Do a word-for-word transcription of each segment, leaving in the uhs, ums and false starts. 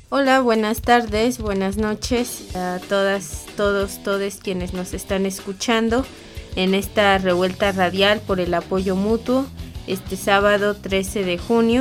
Hola, buenas tardes, buenas noches a todas, todos, todes quienes nos están escuchando en esta revuelta radial por el apoyo mutuo este sábado trece de junio.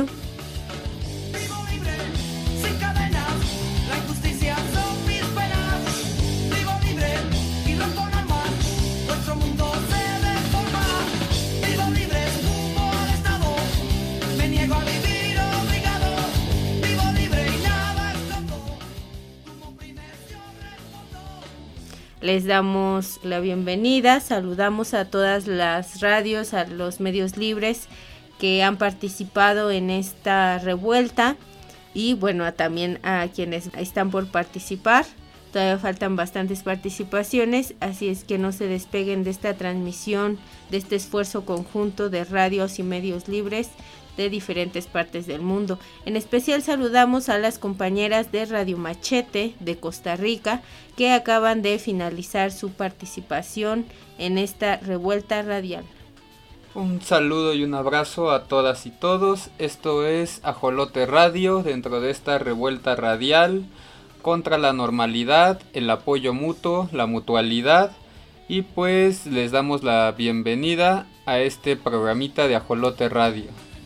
Les damos la bienvenida, saludamos a todas las radios, a los medios libres que han participado en esta revuelta y bueno, a, también a quienes están por participar. Todavía faltan bastantes participaciones, así es que no se despeguen de esta transmisión, de este esfuerzo conjunto de radios y medios libres de diferentes partes del mundo. En especial saludamos a las compañeras de Radio Machete de Costa Rica que acaban de finalizar su participación en esta revuelta radial. Un saludo y un abrazo a todas y todos. Esto es Ajolote Radio dentro de esta revuelta radial contra la normalidad, el apoyo mutuo, la mutualidad, y pues les damos la bienvenida a este programita de Ajolote Radio.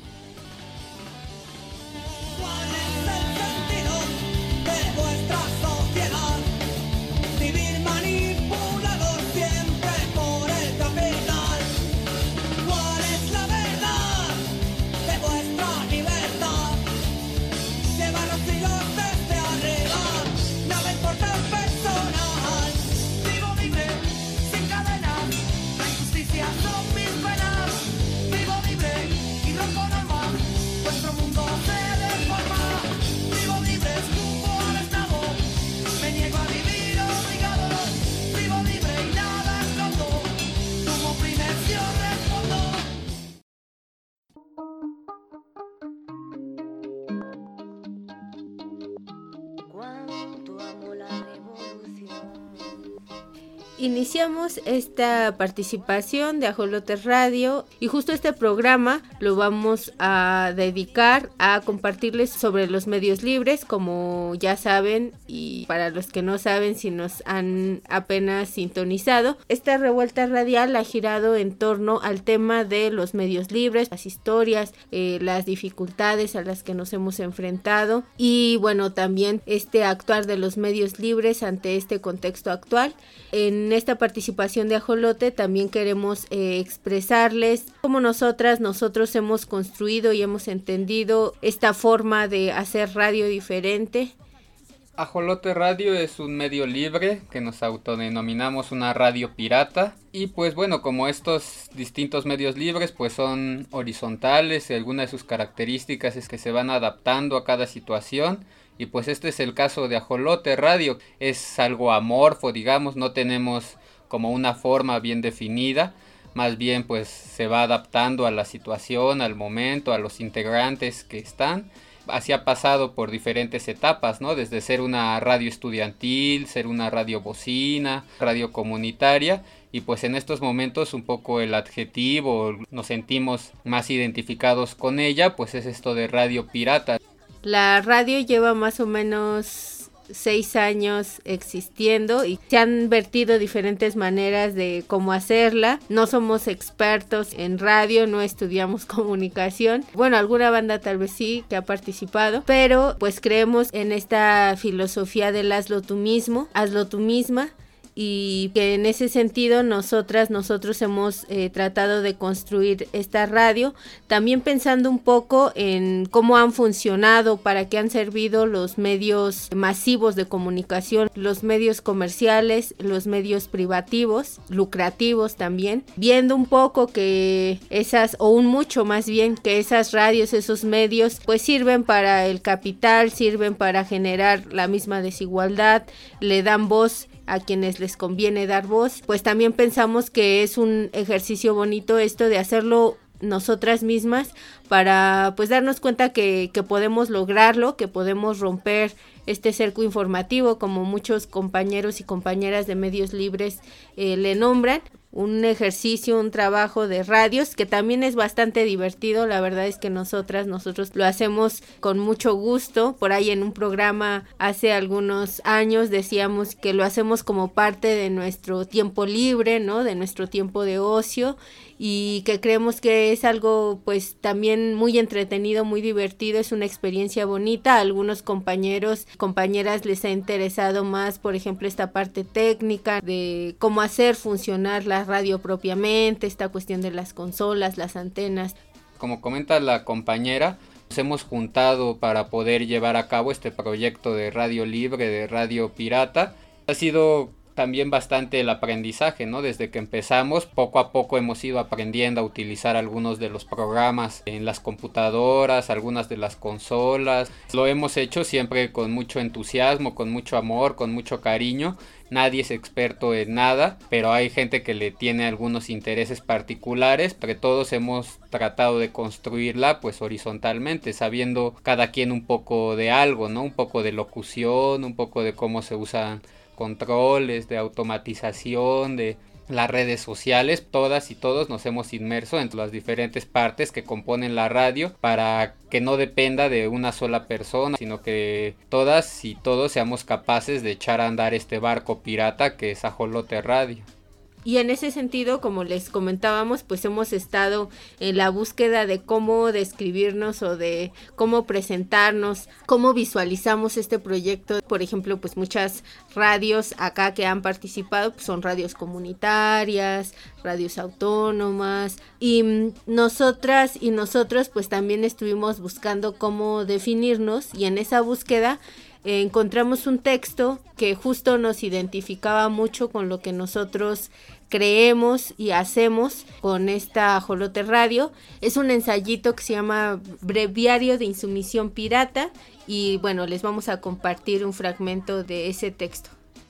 Iniciamos esta participación de Ajolote Radio y justo este programa lo vamos a dedicar a compartirles sobre los medios libres, como ya saben, y para los que no saben, si nos han apenas sintonizado, esta revuelta radial ha girado en torno al tema de los medios libres, las historias, eh, las dificultades a las que nos hemos enfrentado y bueno, también este actuar de los medios libres ante este contexto actual. En esta participación de Ajolote también queremos eh, expresarles cómo nosotras, nosotros hemos construido y hemos entendido esta forma de hacer radio diferente. Ajolote Radio es un medio libre que nos autodenominamos una radio pirata y pues bueno, como estos distintos medios libres pues son horizontales y alguna de sus características es que se van adaptando a cada situación. Y pues este es el caso de Ajolote Radio, es algo amorfo, digamos, no tenemos como una forma bien definida, más bien pues se va adaptando a la situación, al momento, a los integrantes que están. Así ha pasado por diferentes etapas, ¿no? Desde ser una radio estudiantil, ser una radio bocina, radio comunitaria, y pues en estos momentos un poco el adjetivo, nos sentimos más identificados con ella, pues es esto de radio pirata. La radio lleva más o menos seis años existiendo y se han vertido diferentes maneras de cómo hacerla. No somos expertos en radio, no estudiamos comunicación. Bueno, alguna banda tal vez sí que ha participado, pero pues creemos en esta filosofía del hazlo tú mismo, hazlo tú misma. Y que en ese sentido nosotras, nosotros hemos eh, tratado de construir esta radio, también pensando un poco en cómo han funcionado, para qué han servido los medios masivos de comunicación, los medios comerciales, los medios privativos, lucrativos también, viendo un poco que esas, o un mucho más bien, que esas radios, esos medios, pues sirven para el capital, sirven para generar la misma desigualdad, le dan voz a quienes les conviene dar voz. Pues también pensamos que es un ejercicio bonito esto de hacerlo nosotras mismas para pues darnos cuenta que, que podemos lograrlo, que podemos romper este cerco informativo, como muchos compañeros y compañeras de medios libres eh, le nombran. un ejercicio, un trabajo de radios que también es bastante divertido. La verdad es que nosotras, nosotros lo hacemos con mucho gusto. Por ahí en un programa hace algunos años decíamos que lo hacemos como parte de nuestro tiempo libre, ¿no? De nuestro tiempo de ocio, y que creemos que es algo pues también muy entretenido, muy divertido, es una experiencia bonita. A algunos compañeros, compañeras les ha interesado más, por ejemplo, esta parte técnica de cómo hacer funcionar la radio propiamente, esta cuestión de las consolas, las antenas. Como comenta la compañera, nos hemos juntado para poder llevar a cabo este proyecto de radio libre, de radio pirata. Ha sido también bastante el aprendizaje, ¿no? Desde que empezamos, poco a poco hemos ido aprendiendo a utilizar algunos de los programas en las computadoras, algunas de las consolas. Lo hemos hecho siempre con mucho entusiasmo, con mucho amor, con mucho cariño. Nadie es experto en nada, pero hay gente que le tiene algunos intereses particulares, pero todos hemos tratado de construirla pues horizontalmente, sabiendo cada quien un poco de algo, ¿no? Un poco de locución, un poco de cómo se usan controles, de automatización, de las redes sociales. Todas y todos nos hemos inmerso en las diferentes partes que componen la radio para que no dependa de una sola persona, sino que todas y todos seamos capaces de echar a andar este barco pirata que es Ajolote Radio. Y en ese sentido, como les comentábamos, pues hemos estado en la búsqueda de cómo describirnos o de cómo presentarnos, cómo visualizamos este proyecto. Por ejemplo, pues muchas radios acá que han participado pues son radios comunitarias, radios autónomas, y nosotras y nosotros pues también estuvimos buscando cómo definirnos, y en esa búsqueda Eh, encontramos un texto que justo nos identificaba mucho con lo que nosotros creemos y hacemos con esta Ajolote Radio. Es un ensayito que se llama Breviario de Insumisión Pirata, y bueno, les vamos a compartir un fragmento de ese texto.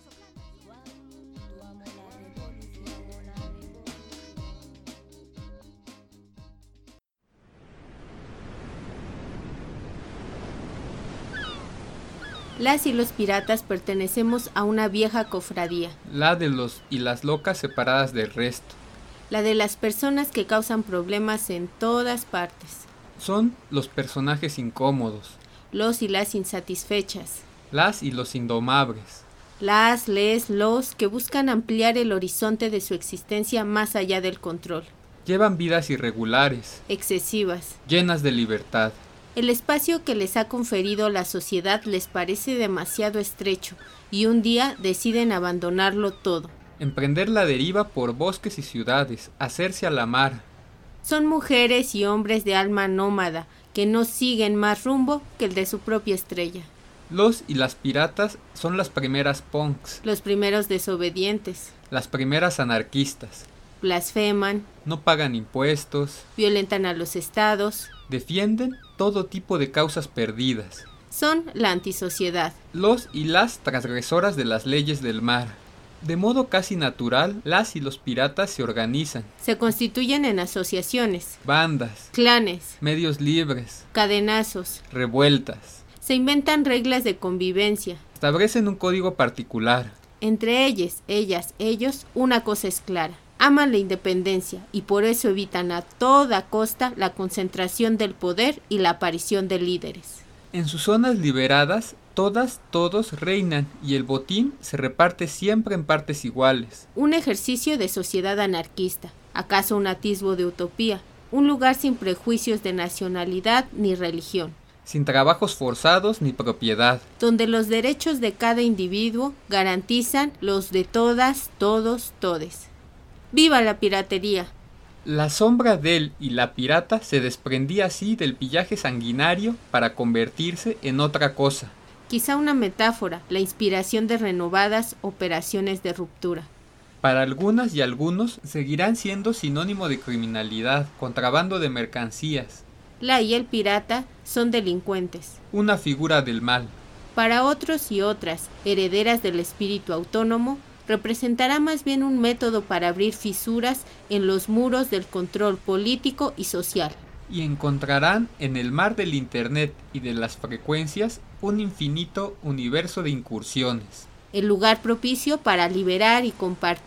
Las y los piratas pertenecemos a una vieja cofradía. La de los y las locas separadas del resto. La de las personas que causan problemas en todas partes. Son los personajes incómodos. Los y las insatisfechas. Las y los indomables. Las, les, los que buscan ampliar el horizonte de su existencia más allá del control. Llevan vidas irregulares. Excesivas. Llenas de libertad. El espacio que les ha conferido la sociedad les parece demasiado estrecho, y un día deciden abandonarlo todo. Emprender la deriva por bosques y ciudades, hacerse a la mar. Son mujeres y hombres de alma nómada, que no siguen más rumbo que el de su propia estrella. Los y las piratas son las primeras punks. Los primeros desobedientes. Las primeras anarquistas. Blasfeman. No pagan impuestos. Violentan a los estados. Defienden todo tipo de causas perdidas. Son la antisociedad. Los y las transgresoras de las leyes del mar. De modo casi natural, las y los piratas se organizan. Se constituyen en asociaciones. Bandas. Clanes. Medios libres. Cadenazos. Revueltas. Se inventan reglas de convivencia. Establecen un código particular. Entre ellas, ellas, ellos, una cosa es clara. Aman la independencia y por eso evitan a toda costa la concentración del poder y la aparición de líderes. En sus zonas liberadas, todas, todos reinan y el botín se reparte siempre en partes iguales. Un ejercicio de sociedad anarquista, acaso un atisbo de utopía, un lugar sin prejuicios de nacionalidad ni religión. Sin trabajos forzados ni propiedad. Donde los derechos de cada individuo garantizan los de todas, todos, todes. ¡Viva la piratería! La sombra del y la pirata se desprendía así del pillaje sanguinario para convertirse en otra cosa. Quizá una metáfora, la inspiración de renovadas operaciones de ruptura. Para algunas y algunos seguirán siendo sinónimo de criminalidad, contrabando de mercancías. La y el pirata son delincuentes. Una figura del mal. Para otros y otras, herederas del espíritu autónomo, representará más bien un método para abrir fisuras en los muros del control político y social. Y encontrarán en el mar del internet y de las frecuencias un infinito universo de incursiones. El lugar propicio para liberar y compartir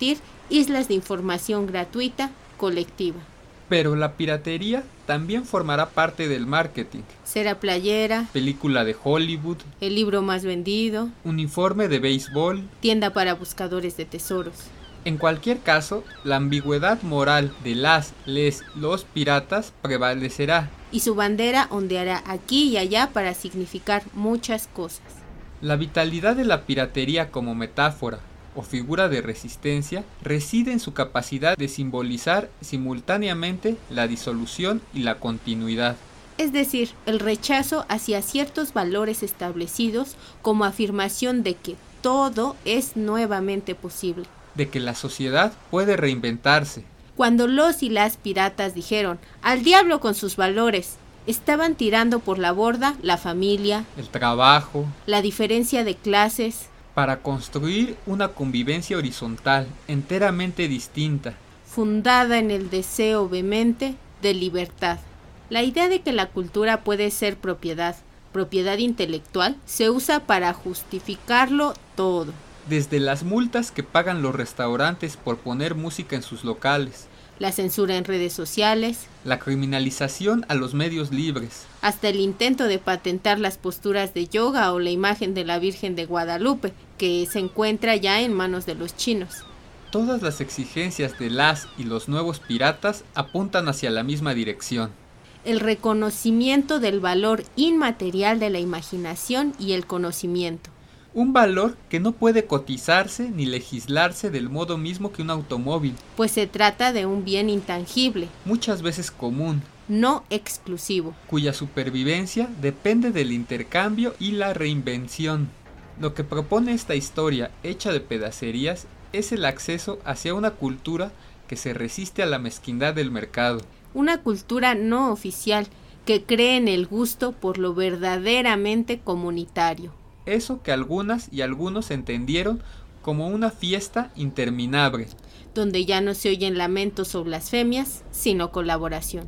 islas de información gratuita, colectiva. Pero la piratería también formará parte del marketing. Será playera, película de Hollywood, el libro más vendido, uniforme de béisbol, tienda para buscadores de tesoros. En cualquier caso, la ambigüedad moral de las, les, los piratas prevalecerá. Y su bandera ondeará aquí y allá para significar muchas cosas. La vitalidad de la piratería como metáfora o figura de resistencia reside en su capacidad de simbolizar simultáneamente la disolución y la continuidad. Es decir, el rechazo hacia ciertos valores establecidos como afirmación de que todo es nuevamente posible. De que la sociedad puede reinventarse. Cuando los y las piratas dijeron, ¡al diablo con sus valores!, estaban tirando por la borda la familia, el trabajo, la diferencia de clases, para construir una convivencia horizontal, enteramente distinta, fundada en el deseo vehemente de libertad. La idea de que la cultura puede ser propiedad, propiedad intelectual, se usa para justificarlo todo. Desde las multas que pagan los restaurantes por poner música en sus locales, la censura en redes sociales, la criminalización a los medios libres, hasta el intento de patentar las posturas de yoga o la imagen de la Virgen de Guadalupe, que se encuentra ya en manos de los chinos. Todas las exigencias de las y los nuevos piratas apuntan hacia la misma dirección. El reconocimiento del valor inmaterial de la imaginación y el conocimiento. Un valor que no puede cotizarse ni legislarse del modo mismo que un automóvil. Pues se trata de un bien intangible. Muchas veces común. No exclusivo. Cuya supervivencia depende del intercambio y la reinvención. Lo que propone esta historia hecha de pedacerías es el acceso hacia una cultura que se resiste a la mezquindad del mercado. Una cultura no oficial que cree en el gusto por lo verdaderamente comunitario. Eso que algunas y algunos entendieron como una fiesta interminable. Donde ya no se oyen lamentos o blasfemias, sino colaboración.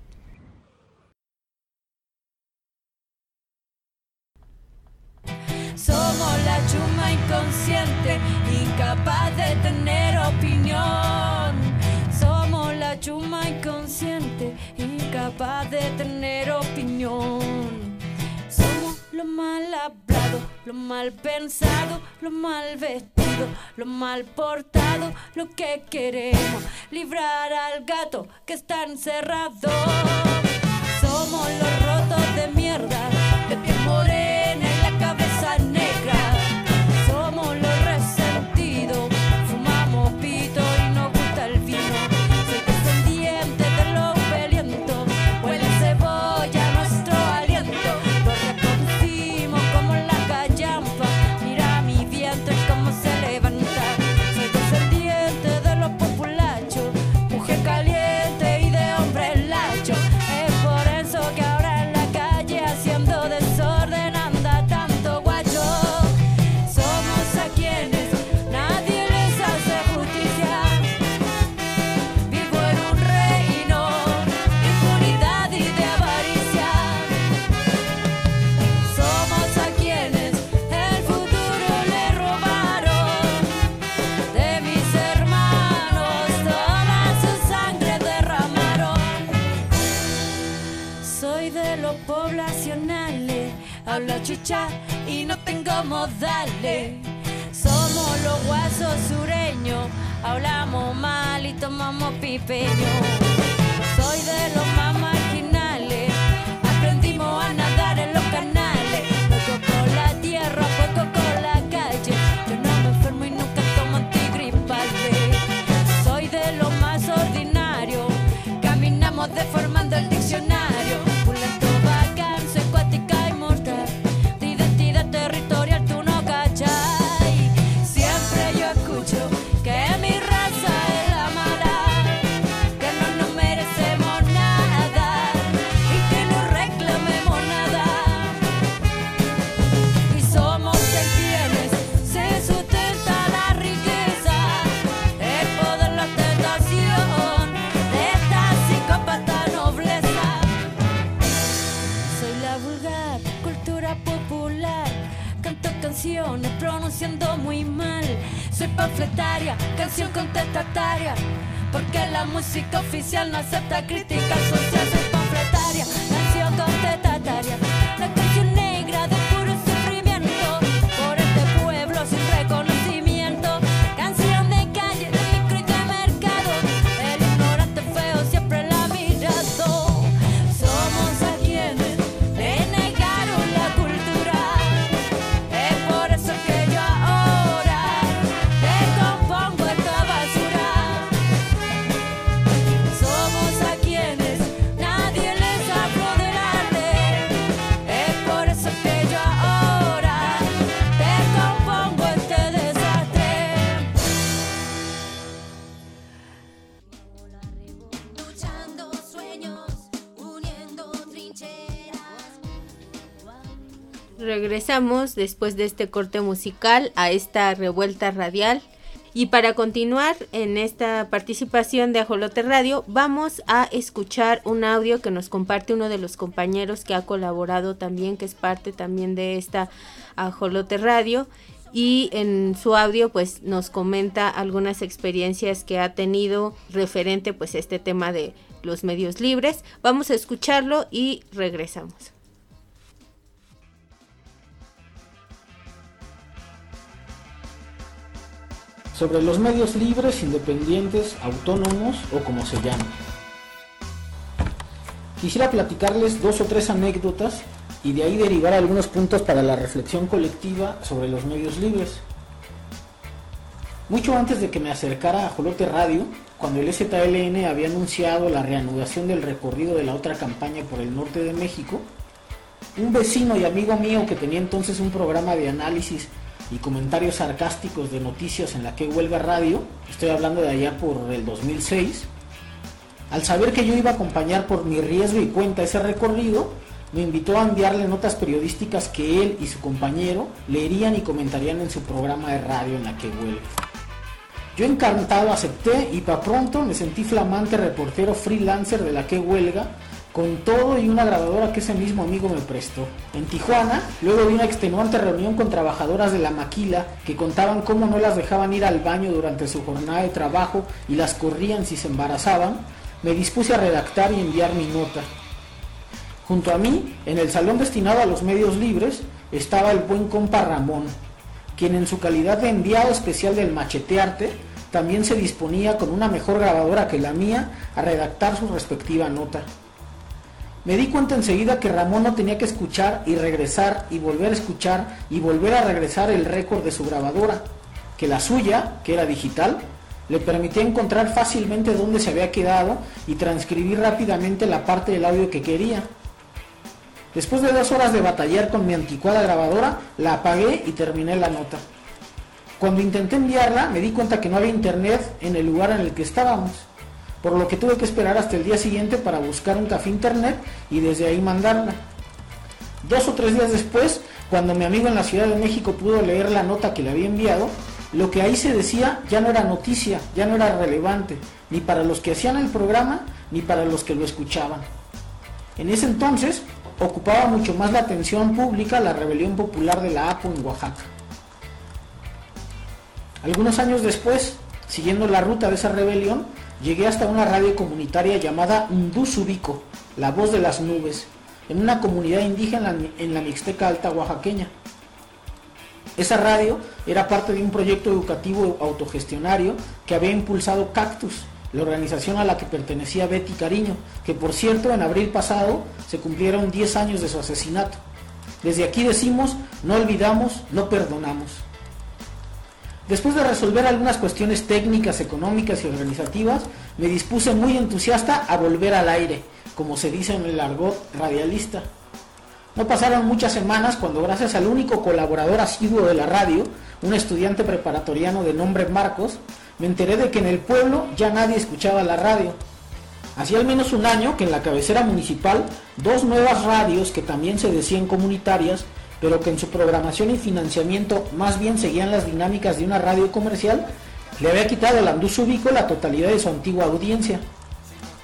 Somos la chuma inconsciente, incapaz de tener opinión. Somos la chuma inconsciente, incapaz de tener opinión. Lo mal hablado, lo mal pensado, lo mal vestido, lo mal portado, lo que queremos, librar al gato que está encerrado. Somos los rotos de mierda, de piel morena y la cabeza negra. Somos los resentidos, fumamos pito y nos gusta el vino. Soy descendiente de los violentos, huele cebolla nuestro aliento. Hablo chucha y no tengo modales. Somos los guasos sureños, hablamos mal y tomamos pipeño. Soy de los más marginales, aprendimos a nadar en los canales. Juego con la tierra, juego con la calle. Yo no me enfermo y nunca tomo antigripales. Soy de los más ordinarios, caminamos deformando el diccionario. Cultura popular, canto canciones pronunciando muy mal. Soy panfletaria, canción contestataria, porque la música oficial no acepta crítica social. Soy panfletaria, canción contestataria, la canción negra de puro sufrimiento por este pueblo sin reconocimiento. Canción de calle, de micro y de mercado, el ignorante feo siempre la ha mirado. Somos a quienes le negaron la cultura, es por eso que yo ahora te compongo esta basura. Somos a quienes nadie les habló del arte, es por eso que yo ahora te compongo este desastre. Luchando sueños, uniendo trincheras. Regresamos después de este corte musical a esta revuelta radial. Y para continuar en esta participación de Ajolote Radio, vamos a escuchar un audio que nos comparte uno de los compañeros que ha colaborado también, que es parte también de esta Ajolote Radio. Y en su audio pues nos comenta algunas experiencias que ha tenido referente pues a este tema de los medios libres. Vamos a escucharlo y regresamos. Sobre los medios libres, independientes, autónomos o como se llamen. Quisiera platicarles dos o tres anécdotas y de ahí derivar algunos puntos para la reflexión colectiva sobre los medios libres. Mucho antes de que me acercara a Ajolote Radio, cuando el E Z L N había anunciado la reanudación del recorrido de la otra campaña por el norte de México, un vecino y amigo mío que tenía entonces un programa de análisis y comentarios sarcásticos de noticias en la Que Huelga Radio, estoy hablando de allá por el dos mil seis, al saber que yo iba a acompañar por mi riesgo y cuenta ese recorrido, me invitó a enviarle notas periodísticas que él y su compañero leerían y comentarían en su programa de radio en la Que Huelga. Yo encantado acepté y para pronto me sentí flamante reportero freelancer de la Que Huelga, con todo y una grabadora que ese mismo amigo me prestó. En Tijuana, luego de una extenuante reunión con trabajadoras de la maquila que contaban cómo no las dejaban ir al baño durante su jornada de trabajo y las corrían si se embarazaban, me dispuse a redactar y enviar mi nota. Junto a mí, en el salón destinado a los medios libres, estaba el buen compa Ramón, quien en su calidad de enviado especial del Machetearte, también se disponía con una mejor grabadora que la mía a redactar su respectiva nota. Me di cuenta enseguida que Ramón no tenía que escuchar y regresar y volver a escuchar y volver a regresar el récord de su grabadora, que la suya, que era digital, le permitía encontrar fácilmente dónde se había quedado y transcribir rápidamente la parte del audio que quería. Después de dos horas de batallar con mi anticuada grabadora, la apagué y terminé la nota. Cuando intenté enviarla, me di cuenta que no había internet en el lugar en el que estábamos, por lo que tuve que esperar hasta el día siguiente para buscar un café internet y desde ahí mandarla. Dos o tres días después, cuando mi amigo en la Ciudad de México pudo leer la nota que le había enviado, lo que ahí se decía ya no era noticia, ya no era relevante, ni para los que hacían el programa, ni para los que lo escuchaban. En ese entonces, ocupaba mucho más la atención pública la rebelión popular de la Apo en Oaxaca. Algunos años después, siguiendo la ruta de esa rebelión, llegué hasta una radio comunitaria llamada Ndúsubico, la voz de las nubes, en una comunidad indígena en la Mixteca Alta oaxaqueña. Esa radio era parte de un proyecto educativo autogestionario que había impulsado Cactus, la organización a la que pertenecía Betty Cariño, que por cierto en abril pasado se cumplieron diez años de su asesinato. Desde aquí decimos, no olvidamos, no perdonamos. Después de resolver algunas cuestiones técnicas, económicas y organizativas, me dispuse muy entusiasta a volver al aire, como se dice en el argot radialista. No pasaron muchas semanas cuando, gracias al único colaborador asiduo de la radio, un estudiante preparatoriano de nombre Marcos, me enteré de que en el pueblo ya nadie escuchaba la radio. Hacía al menos un año que en la cabecera municipal, dos nuevas radios que también se decían comunitarias, pero que en su programación y financiamiento más bien seguían las dinámicas de una radio comercial, le había quitado al Ndúsubico la totalidad de su antigua audiencia.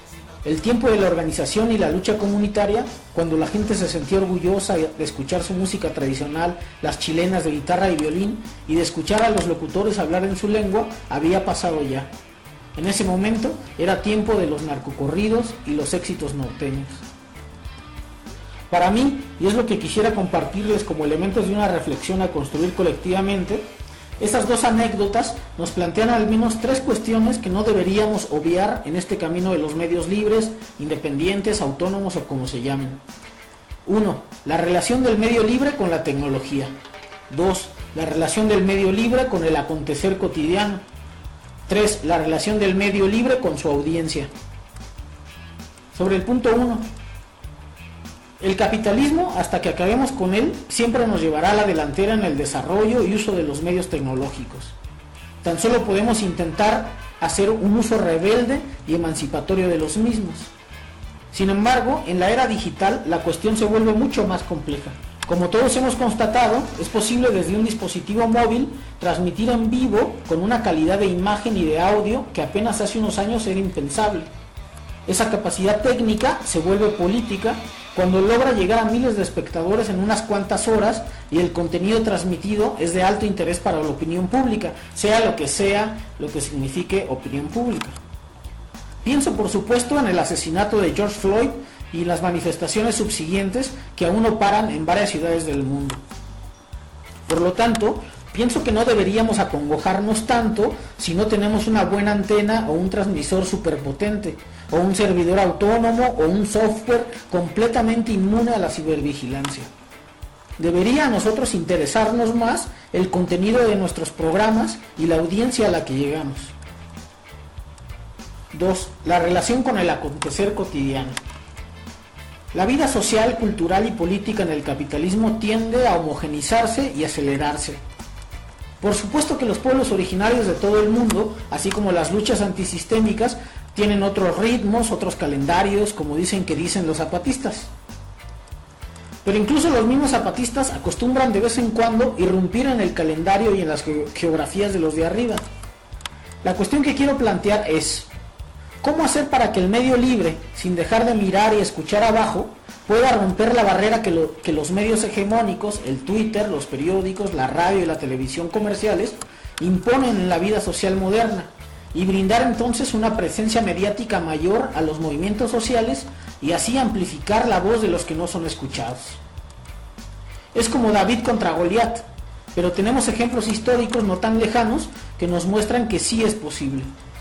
el tiempo de la organización y la lucha comunitaria, cuando la gente se sentía orgullosa de escuchar su música tradicional, las chilenas de guitarra y violín, y de escuchar a los locutores hablar en su lengua, había pasado ya. En ese momento era tiempo de los narcocorridos y los éxitos norteños. Para mí, y es lo que quisiera compartirles como elementos de una reflexión a construir colectivamente, esas dos anécdotas nos plantean al menos tres cuestiones que no deberíamos obviar en este camino de los medios libres, independientes, autónomos o como se llamen. uno. La relación del medio libre con la tecnología. dos. La relación del medio libre con el acontecer cotidiano. tres. La relación del medio libre con su audiencia. Sobre el punto uno. El capitalismo, hasta que acabemos con él, siempre nos llevará a la delantera en el desarrollo y uso de los medios tecnológicos. Tan solo podemos intentar hacer un uso rebelde y emancipatorio de los mismos. Sin embargo, en la era digital la cuestión se vuelve mucho más compleja. Como todos hemos constatado, es posible desde un dispositivo móvil transmitir en vivo con una calidad de imagen y de audio que apenas hace unos años era impensable. Esa capacidad técnica se vuelve política cuando logra llegar a miles de espectadores en unas cuantas horas y el contenido transmitido es de alto interés para la opinión pública, sea lo que sea lo que signifique opinión pública. Pienso por supuesto en el asesinato de George Floyd y las manifestaciones subsiguientes que aún no paran en varias ciudades del mundo. Por lo tanto, pienso que no deberíamos acongojarnos tanto si no tenemos una buena antena o un transmisor superpotente, o un servidor autónomo o un software completamente inmune a la cibervigilancia. Debería a nosotros interesarnos más el contenido de nuestros programas y la audiencia a la que llegamos. dos. La relación con el acontecer cotidiano. La vida social, cultural y política en el capitalismo tiende a homogenizarse y acelerarse. Por supuesto que los pueblos originarios de todo el mundo, así como las luchas antisistémicas, tienen otros ritmos, otros calendarios, como dicen que dicen los zapatistas. Pero incluso los mismos zapatistas acostumbran de vez en cuando irrumpir en el calendario y en las geografías de los de arriba. La cuestión que quiero plantear es, ¿cómo hacer para que el medio libre, sin dejar de mirar y escuchar abajo, pueda romper la barrera que, lo, que los medios hegemónicos, el Twitter, los periódicos, la radio y la televisión comerciales, imponen en la vida social moderna, y brindar entonces una presencia mediática mayor a los movimientos sociales y así amplificar la voz de los que no son escuchados? Es como David contra Goliat, pero tenemos ejemplos históricos no tan lejanos que nos muestran que sí es posible.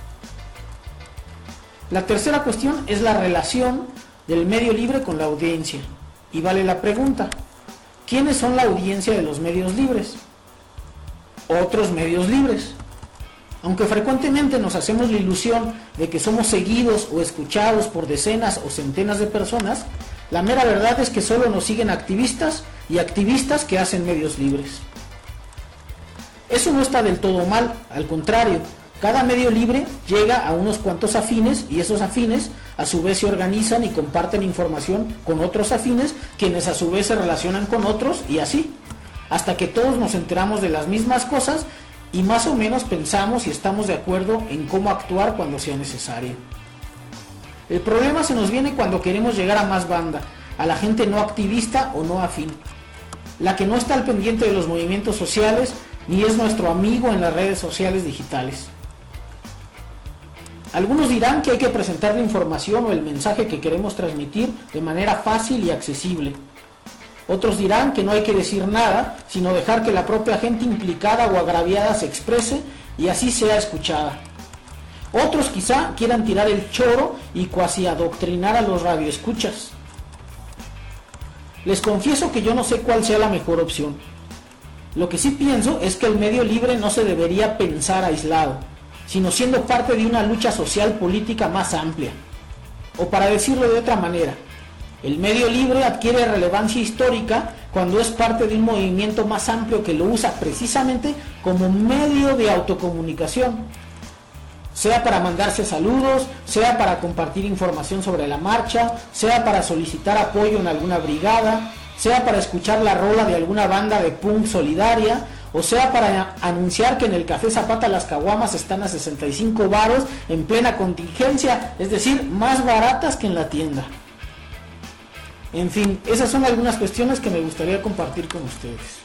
La tercera cuestión es la relación del medio libre con la audiencia, y vale la pregunta, ¿quiénes son la audiencia de los medios libres? Otros medios libres. Aunque frecuentemente nos hacemos la ilusión de que somos seguidos o escuchados por decenas o centenas de personas, la mera verdad es que solo nos siguen activistas y activistas que hacen medios libres. Eso no está del todo mal, al contrario, cada medio libre llega a unos cuantos afines y esos afines a su vez se organizan y comparten información con otros afines, quienes a su vez se relacionan con otros y así, hasta que todos nos enteramos de las mismas cosas y más o menos pensamos y estamos de acuerdo en cómo actuar cuando sea necesario. El problema se nos viene cuando queremos llegar a más banda, a la gente no activista o no afín, la que no está al pendiente de los movimientos sociales ni es nuestro amigo en las redes sociales digitales. Algunos dirán que hay que presentar la información o el mensaje que queremos transmitir de manera fácil y accesible. Otros dirán que no hay que decir nada, sino dejar que la propia gente implicada o agraviada se exprese y así sea escuchada. Otros quizá quieran tirar el choro y cuasi adoctrinar a los radioescuchas. Les confieso que yo no sé cuál sea la mejor opción. Lo que sí pienso es que el medio libre no se debería pensar aislado, sino siendo parte de una lucha social política más amplia. O para decirlo de otra manera, el medio libre adquiere relevancia histórica cuando es parte de un movimiento más amplio que lo usa precisamente como medio de autocomunicación, sea para mandarse saludos, sea para compartir información sobre la marcha, sea para solicitar apoyo en alguna brigada, sea para escuchar la rola de alguna banda de punk solidaria O sea, para anunciar que en el Café Zapata las caguamas están a sesenta y cinco varos en plena contingencia, es decir, más baratas que en la tienda. En fin, esas son algunas cuestiones que me gustaría compartir con ustedes.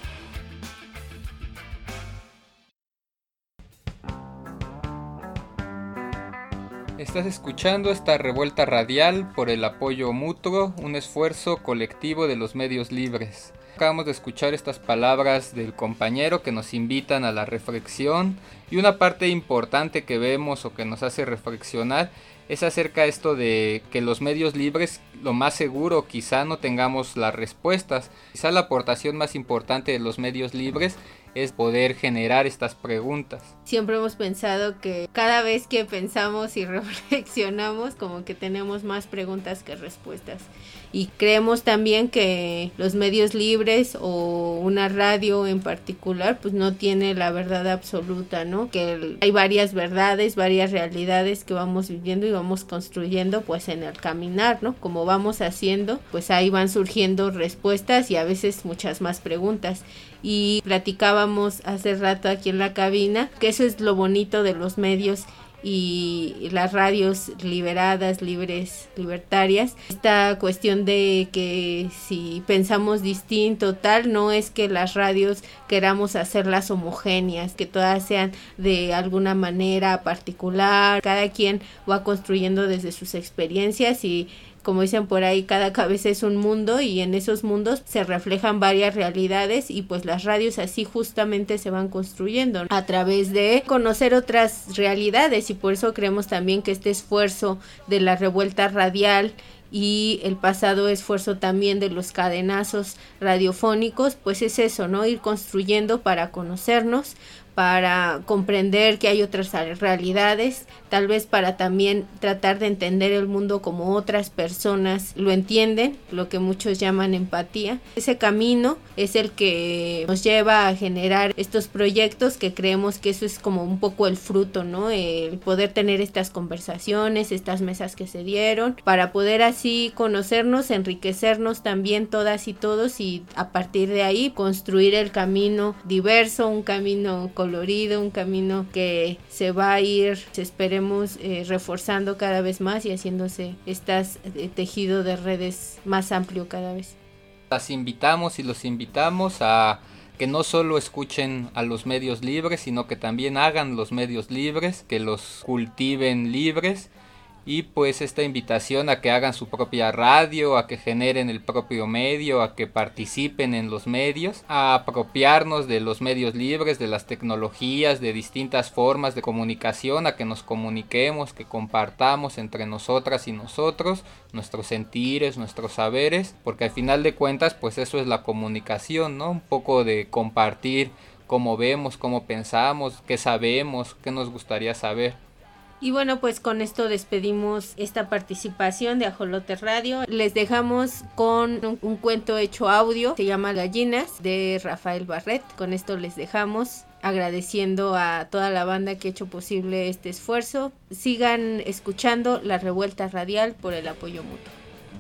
Estás escuchando esta revuelta radial por el apoyo mutuo, un esfuerzo colectivo de los medios libres. Acabamos de escuchar estas palabras del compañero que nos invitan a la reflexión, y una parte importante que vemos o que nos hace reflexionar es acerca de esto de que los medios libres, lo más seguro, quizá no tengamos las respuestas. Quizá la aportación más importante de los medios libres es poder generar estas preguntas. Siempre hemos pensado que cada vez que pensamos y reflexionamos, como que tenemos más preguntas que respuestas. Y creemos también que los medios libres o una radio en particular, pues no tiene la verdad absoluta, ¿no? Que hay varias verdades, varias realidades que vamos viviendo y vamos construyendo pues en el caminar, ¿no? Como vamos haciendo, pues ahí van surgiendo respuestas y a veces muchas más preguntas. Y platicábamos hace rato aquí en la cabina que eso es lo bonito de los medios y las radios liberadas, libres, libertarias. Esta cuestión de que si pensamos distinto tal, no es que las radios queramos hacerlas homogéneas, que todas sean de alguna manera particular. Cada quien va construyendo desde sus experiencias y, como dicen por ahí, cada cabeza es un mundo y en esos mundos se reflejan varias realidades y pues las radios así justamente se van construyendo a través de conocer otras realidades, y por eso creemos también que este esfuerzo de la revuelta radial y el pasado esfuerzo también de los cadenazos radiofónicos, pues es eso, ¿no? Ir construyendo para conocernos, para comprender que hay otras realidades, tal vez para también tratar de entender el mundo como otras personas lo entienden, lo que muchos llaman empatía. Ese camino es el que nos lleva a generar estos proyectos, que creemos que eso es como un poco el fruto, ¿no? El poder tener estas conversaciones, estas mesas que se dieron, para poder así conocernos, enriquecernos también todas y todos, y a partir de ahí construir el camino diverso, un camino colorido, un camino que se va a ir, esperemos, eh, reforzando cada vez más y haciéndose este eh, tejido de redes más amplio cada vez. Las invitamos y los invitamos a que no solo escuchen a los medios libres, sino que también hagan los medios libres, que los cultiven libres. Y pues esta invitación a que hagan su propia radio, a que generen el propio medio, a que participen en los medios, a apropiarnos de los medios libres, de las tecnologías, de distintas formas de comunicación, a que nos comuniquemos, que compartamos entre nosotras y nosotros nuestros sentires, nuestros saberes, porque al final de cuentas pues eso es la comunicación, ¿no? Un poco de compartir cómo vemos, cómo pensamos, qué sabemos, qué nos gustaría saber. Y bueno, pues con esto despedimos esta participación de Ajolote Radio. Les dejamos con un, un cuento hecho audio, se llama Gallinas, de Rafael Barret. Con esto les dejamos, agradeciendo a toda la banda que ha hecho posible este esfuerzo. Sigan escuchando La Revuelta Radial por el apoyo mutuo.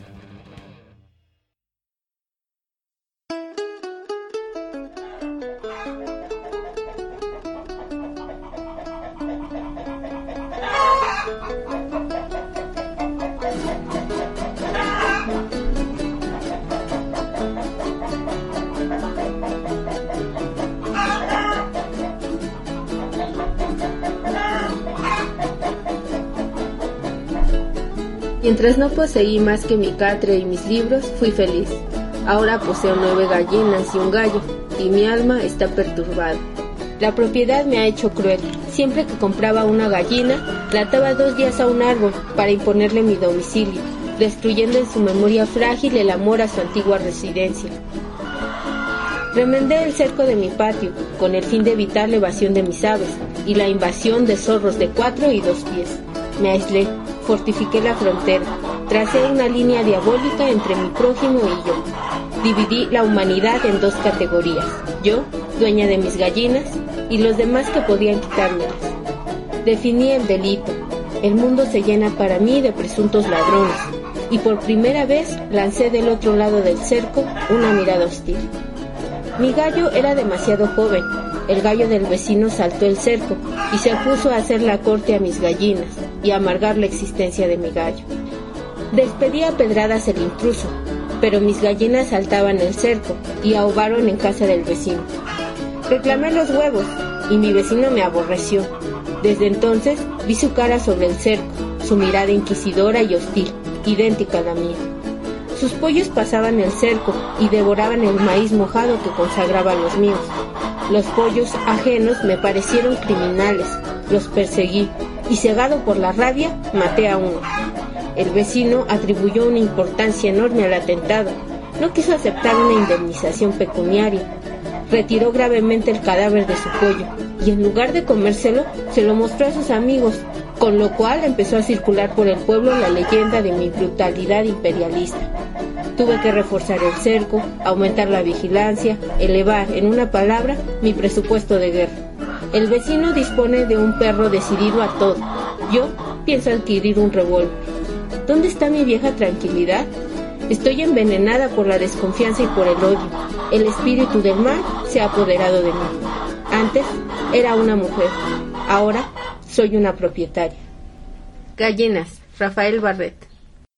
Mientras no poseí más que mi catre y mis libros, fui feliz. Ahora poseo nueve gallinas y un gallo, y mi alma está perturbada. La propiedad me ha hecho cruel. Siempre que compraba una gallina, la ataba dos días a un árbol para imponerle mi domicilio, destruyendo en su memoria frágil el amor a su antigua residencia. Remendé el cerco de mi patio, con el fin de evitar la evasión de mis aves y la invasión de zorros de cuatro y dos pies. Me aislé, fortifiqué la frontera, tracé una línea diabólica entre mi prójimo y yo. Dividí la humanidad en dos categorías, yo, dueña de mis gallinas, y los demás que podían quitármelas. Definí el delito. El mundo se llena para mí de presuntos ladrones, y por primera vez lancé del otro lado del cerco una mirada hostil. Mi gallo era demasiado joven, el gallo del vecino saltó el cerco y se puso a hacer la corte a mis gallinas y a amargar la existencia de mi gallo. Despedí a pedradas el intruso, pero mis gallinas saltaban el cerco y ahogaron en casa del vecino. Reclamé los huevos y mi vecino me aborreció. Desde entonces vi su cara sobre el cerco, su mirada inquisidora y hostil, idéntica a la mía. Sus pollos pasaban el cerco y devoraban el maíz mojado que consagraba a los míos. Los pollos ajenos me parecieron criminales, los perseguí y, cegado por la rabia, maté a uno. El vecino atribuyó una importancia enorme al atentado. No quiso aceptar una indemnización pecuniaria. Retiró gravemente el cadáver de su pollo y, en lugar de comérselo, se lo mostró a sus amigos, con lo cual empezó a circular por el pueblo la leyenda de mi brutalidad imperialista. Tuve que reforzar el cerco, aumentar la vigilancia, elevar, en una palabra, mi presupuesto de guerra. El vecino dispone de un perro decidido a todo. Yo pienso adquirir un revólver. ¿Dónde está mi vieja tranquilidad? Estoy envenenada por la desconfianza y por el odio. El espíritu del mal se ha apoderado de mí. Antes era una mujer, ahora soy una propietaria. Gallinas, Rafael Barret.